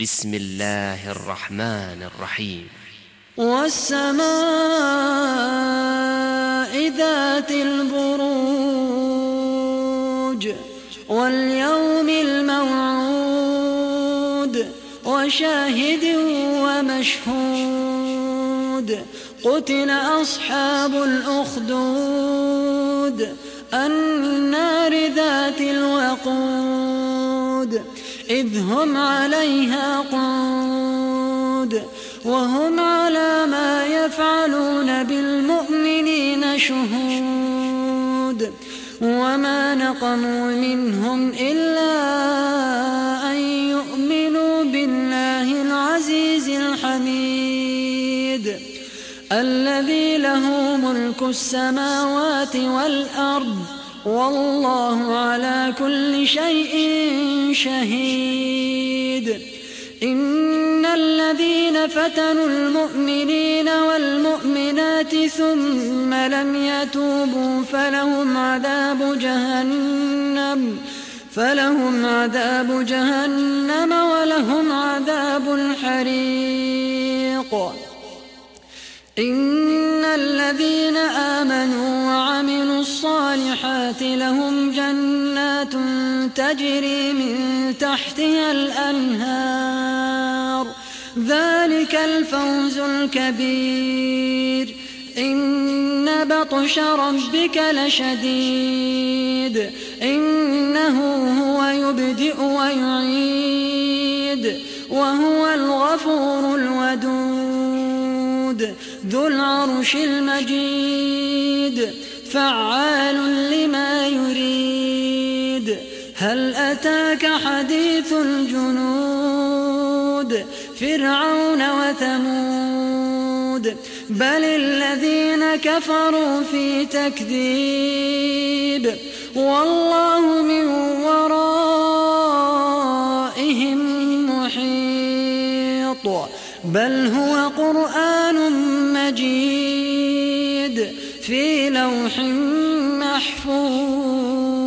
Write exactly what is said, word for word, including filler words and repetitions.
بسم الله الرحمن الرحيم. والسماء ذات البروج واليوم الموعود وشاهد ومشهود قتل أصحاب الأخدود النار ذات الوقود إذ هم عليها قعود وهم على ما يفعلون بالمؤمنين شهود وما نقموا منهم إلا أن يؤمنوا بالله العزيز الحميد الذي له ملك السماوات والأرض والله على كل شيء شهيد. إن الذين فتنوا المؤمنين والمؤمنات ثم لم يتوبوا فلهم عذاب جهنم فلهم عذاب جهنم ولهم عذاب الحريق. إن الذين آمنوا وعملوا الصالحات لهم جنات تجري من تحتها الأنهار ذلك الفوز الكبير. إن بطش ربك لشديد إنه هو يبدئ ويعيد وهو الغفور الودود ذو العرش المجيد فعال لما يريد. هل أتاك حديث الجنود فرعون وثمود بل الذين كفروا في تكذيب والله من ورائهم محيط بل هو قرآن مجيد في لوح محفوظ.